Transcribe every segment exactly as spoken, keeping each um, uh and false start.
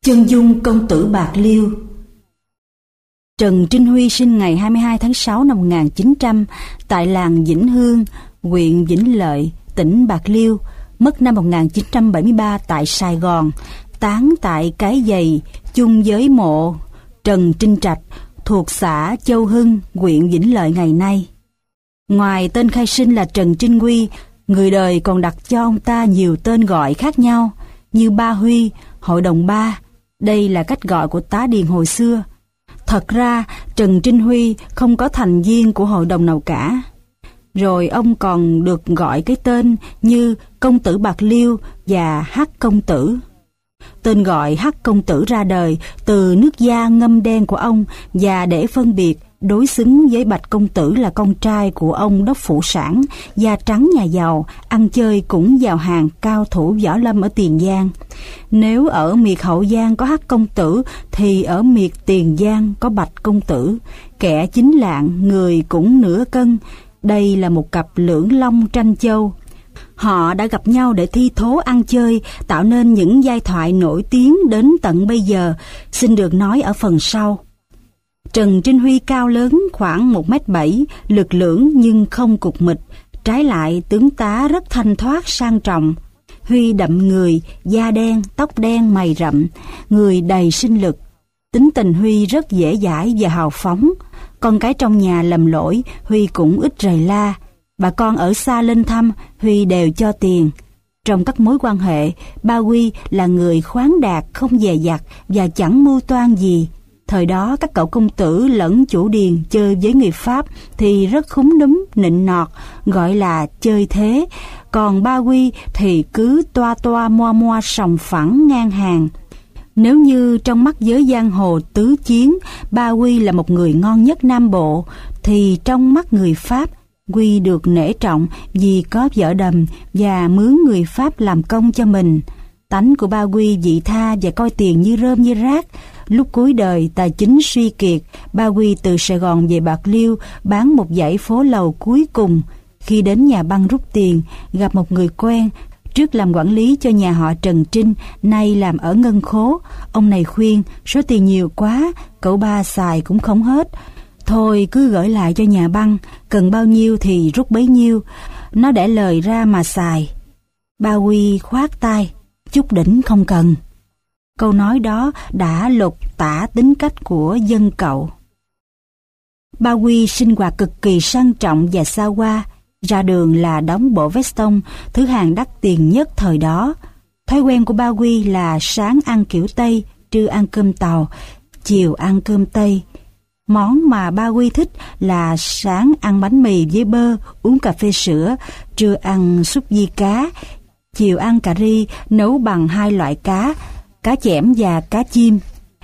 Chân dung công tử Bạc Liêu. Trần Trinh Huy sinh ngày hai mươi hai tháng sáu năm một nghìn chín trăm tại làng Vĩnh Hương, huyện Vĩnh Lợi, tỉnh Bạc Liêu, mất năm một nghìn chín trăm bảy mươi ba tại Sài Gòn, táng tại Cái Giày chung với mộ Trần Trinh Trạch thuộc xã Châu Hưng, huyện Vĩnh Lợi ngày nay. Ngoài tên khai sinh là Trần Trinh Huy, người đời còn đặt cho ông ta nhiều tên gọi khác nhau như Ba Huy, Hội đồng Ba. Đây là cách gọi của tá điền hồi xưa. Thật ra, Trần Trinh Huy không có thành viên của hội đồng nào cả. Rồi ông còn được gọi cái tên như Công tử Bạc Liêu và Hắc Công tử. Tên gọi Hắc Công tử ra đời từ nước da ngâm đen của ông và để phân biệt đối xứng với Bạch Công tử là con trai của ông đốc phụ sản, da trắng nhà giàu, ăn chơi cũng vào hàng cao thủ võ lâm ở Tiền Giang. Nếu ở miệt Hậu Giang có Hắc Công tử thì ở miệt Tiền Giang có Bạch Công tử, kẻ chính lạng, người cũng nửa cân. Đây là một cặp lưỡng long tranh châu. Họ đã gặp nhau để thi thố ăn chơi, tạo nên những giai thoại nổi tiếng đến tận bây giờ, xin được nói ở phần sau. Trần Trinh Huy cao lớn khoảng một mét bảy, lực lưỡng nhưng không cục mịch, trái lại tướng tá rất thanh thoát sang trọng. Huy đậm người, da đen, tóc đen, mày rậm, người đầy sinh lực. Tính tình Huy rất dễ dãi và hào phóng. Con cái trong nhà lầm lỗi, Huy cũng ít rầy la. Bà con ở xa lên thăm, Huy đều cho tiền. Trong các mối quan hệ, ba Huy là người khoáng đạt, không dè dặt và chẳng mưu toan gì. Thời đó các cậu công tử lẫn chủ điền chơi với người Pháp thì rất khúm núm, nịnh nọt, gọi là chơi thế. Còn ba Huy thì cứ toa toa moa moa sòng phẳng ngang hàng. Nếu như trong mắt giới giang hồ tứ chiến, ba Huy là một người ngon nhất Nam Bộ, thì trong mắt người Pháp, Huy được nể trọng vì có vợ đầm và mướn người Pháp làm công cho mình. Tánh của ba Huy vị tha và coi tiền như rơm như rác. Lúc cuối đời tài chính suy kiệt, ba Huy từ Sài Gòn về Bạc Liêu bán một dãy phố lầu cuối cùng. Khi đến nhà băng rút tiền, gặp một người quen, trước làm quản lý cho nhà họ Trần Trinh, nay làm ở ngân khố. Ông này khuyên, số tiền nhiều quá, cậu ba xài cũng không hết. Thôi cứ gửi lại cho nhà băng, cần bao nhiêu thì rút bấy nhiêu. Nó để lời ra mà xài. Ba Huy khoát tay, chút đỉnh không cần. Câu nói đó đã lột tả tính cách của dân cậu. Ba Huy sinh hoạt cực kỳ sang trọng và xa hoa. Ra đường là đóng bộ veston, thứ hàng đắt tiền nhất thời đó. Thói quen của ba Huy là sáng ăn kiểu Tây, trưa ăn cơm Tàu, chiều ăn cơm Tây. Món mà ba Huy thích là sáng ăn bánh mì với bơ, uống cà phê sữa, trưa ăn súp di cá, chiều ăn cà ri nấu bằng hai loại cá, cá chẽm và cá chim.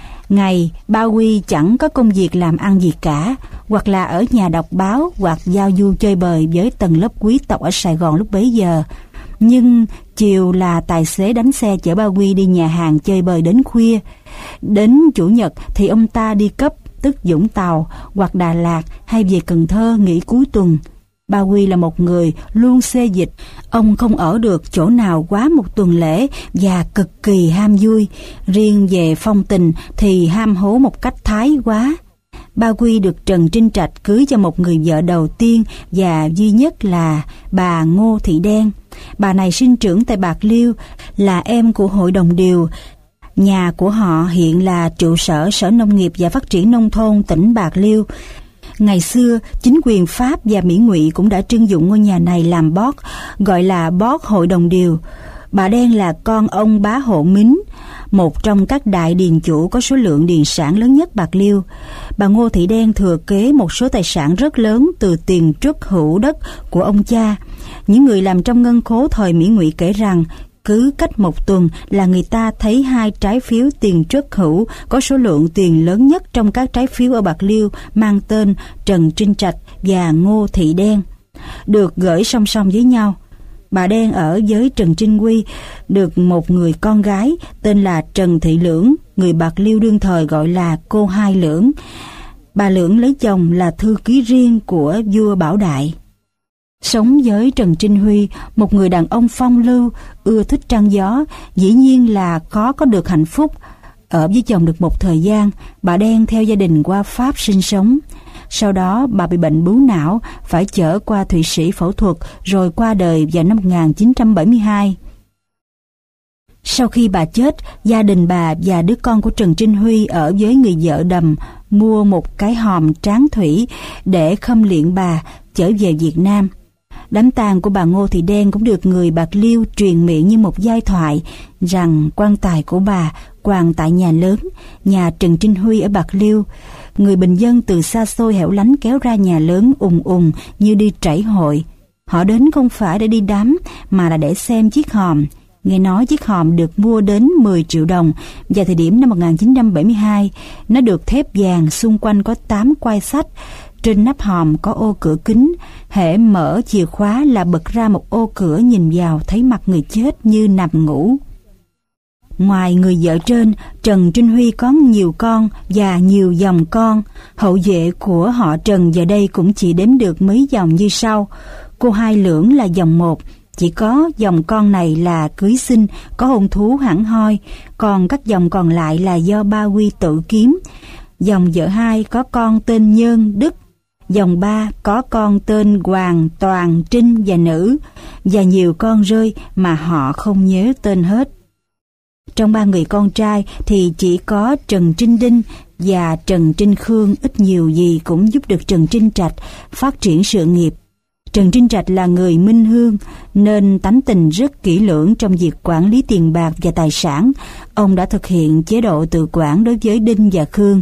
Ngày, ba Huy chẳng có công việc làm ăn gì cả, hoặc là ở nhà đọc báo hoặc giao du chơi bời với tầng lớp quý tộc ở Sài Gòn lúc bấy giờ. Nhưng chiều là tài xế đánh xe chở ba Huy đi nhà hàng chơi bời đến khuya. Đến Chủ nhật thì ông ta đi cấp, tức Vũng Tàu hoặc Đà Lạt hay về Cần Thơ nghỉ cuối tuần. Ba Huy là một người luôn xê dịch, ông không ở được chỗ nào quá một tuần lễ và cực kỳ ham vui. Riêng về phong tình thì ham hố một cách thái quá. Ba Huy được Trần Trinh Trạch cưới cho một người vợ đầu tiên và duy nhất là bà Ngô Thị Đen. Bà này sinh trưởng tại Bạc Liêu, là em của hội đồng điều. Nhà của họ hiện là trụ sở Sở Nông nghiệp và Phát triển Nông thôn tỉnh Bạc Liêu. Ngày xưa, chính quyền Pháp và Mỹ Ngụy cũng đã trưng dụng ngôi nhà này làm bót, gọi là bót hội đồng điều. Bà Đen là con ông Bá Hộ Mính, một trong các đại điền chủ có số lượng điền sản lớn nhất Bạc Liêu. Bà Ngô Thị Đen thừa kế một số tài sản rất lớn từ tiền truất hữu đất của ông cha. Những người làm trong ngân khố thời Mỹ Ngụy kể rằng, cứ cách một tuần là người ta thấy hai trái phiếu tiền truất hữu có số lượng tiền lớn nhất trong các trái phiếu ở Bạc Liêu mang tên Trần Trinh Trạch và Ngô Thị Đen, được gửi song song với nhau. Bà Đen ở với Trần Trinh Huy được một người con gái tên là Trần Thị Lưỡng, người Bạc Liêu đương thời gọi là cô Hai Lưỡng. Bà Lưỡng lấy chồng là thư ký riêng của vua Bảo Đại. Sống với Trần Trinh Huy, một người đàn ông phong lưu, ưa thích trăng gió, dĩ nhiên là khó có được hạnh phúc. Ở với chồng được một thời gian, bà Đen theo gia đình qua Pháp sinh sống. Sau đó bà bị bệnh bướu não, phải chở qua Thụy Sĩ phẫu thuật rồi qua đời vào năm một nghìn chín trăm bảy mươi hai. Sau khi bà chết, gia đình bà và đứa con của Trần Trinh Huy ở với người vợ Đầm mua một cái hòm Tráng Thủy để khâm liệm bà trở về Việt Nam. Đám tang của bà Ngô Thị Đen cũng được người Bạc Liêu truyền miệng như một giai thoại rằng quan tài của bà quàng tại nhà lớn, nhà Trần Trinh Huy ở Bạc Liêu. Người bình dân từ xa xôi hẻo lánh kéo ra nhà lớn ùng ùng như đi trảy hội. Họ đến không phải để đi đám mà là để xem chiếc hòm. Nghe nói chiếc hòm được mua đến mười triệu đồng vào thời điểm năm một nghìn chín trăm bảy mươi hai. Nó được thép vàng, xung quanh có tám quai sách. Trên nắp hòm có ô cửa kính, hễ mở chìa khóa là bật ra một ô cửa nhìn vào thấy mặt người chết như nằm ngủ. Ngoài người vợ trên, Trần Trinh Huy có nhiều con và nhiều dòng con. Hậu vệ của họ Trần giờ đây cũng chỉ đếm được mấy dòng như sau. Cô Hai Lưỡng là dòng một, chỉ có dòng con này là cưới xin, có hôn thú hẳn hoi, còn các dòng còn lại là do ba Huy tự kiếm. Dòng vợ hai có con tên Nhơn, Đức. Dòng ba có con tên Hoàng, Toàn, Trinh và nữ, và nhiều con rơi mà họ không nhớ tên hết. Trong ba người con trai thì chỉ có Trần Trinh Đinh và Trần Trinh Khương ít nhiều gì cũng giúp được Trần Trinh Trạch phát triển sự nghiệp. Trần Trinh Trạch là người minh hương nên tánh tình rất kỹ lưỡng trong việc quản lý tiền bạc và tài sản. Ông đã thực hiện chế độ tự quản đối với Đinh và Khương.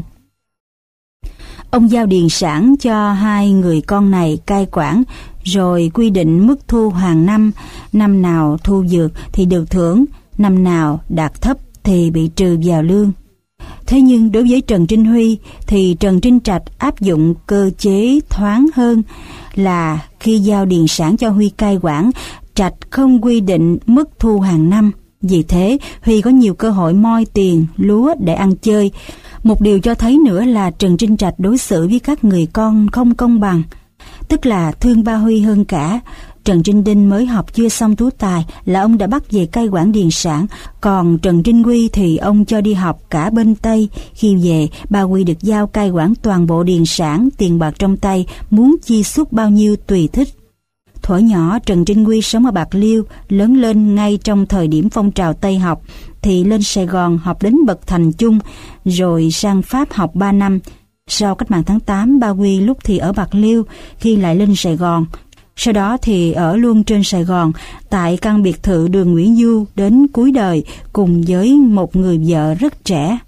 Ông giao điền sản cho hai người con này cai quản, rồi quy định mức thu hàng năm. Năm nào thu vượt thì được thưởng, năm nào đạt thấp thì bị trừ vào lương. Thế nhưng đối với Trần Trinh Huy thì Trần Trinh Trạch áp dụng cơ chế thoáng hơn là khi giao điền sản cho Huy cai quản, Trạch không quy định mức thu hàng năm. Vì thế, Huy có nhiều cơ hội moi tiền, lúa để ăn chơi. Một điều cho thấy nữa là Trần Trinh Trạch đối xử với các người con không công bằng, tức là thương ba Huy hơn cả. Trần Trinh Đinh mới học chưa xong tú tài là ông đã bắt về cai quản điền sản, còn Trần Trinh Huy thì ông cho đi học cả bên Tây. Khi về, ba Huy được giao cai quản toàn bộ điền sản, tiền bạc trong tay, muốn chi xuất bao nhiêu tùy thích. Thuở nhỏ, Trần Trinh Huy sống ở Bạc Liêu, lớn lên ngay trong thời điểm phong trào Tây học, thì lên Sài Gòn học đến bậc thành chung, rồi sang Pháp học ba năm. Sau cách mạng tháng tám, ba Huy lúc thì ở Bạc Liêu, khi lại lên Sài Gòn. Sau đó thì ở luôn trên Sài Gòn, tại căn biệt thự đường Nguyễn Du đến cuối đời, cùng với một người vợ rất trẻ.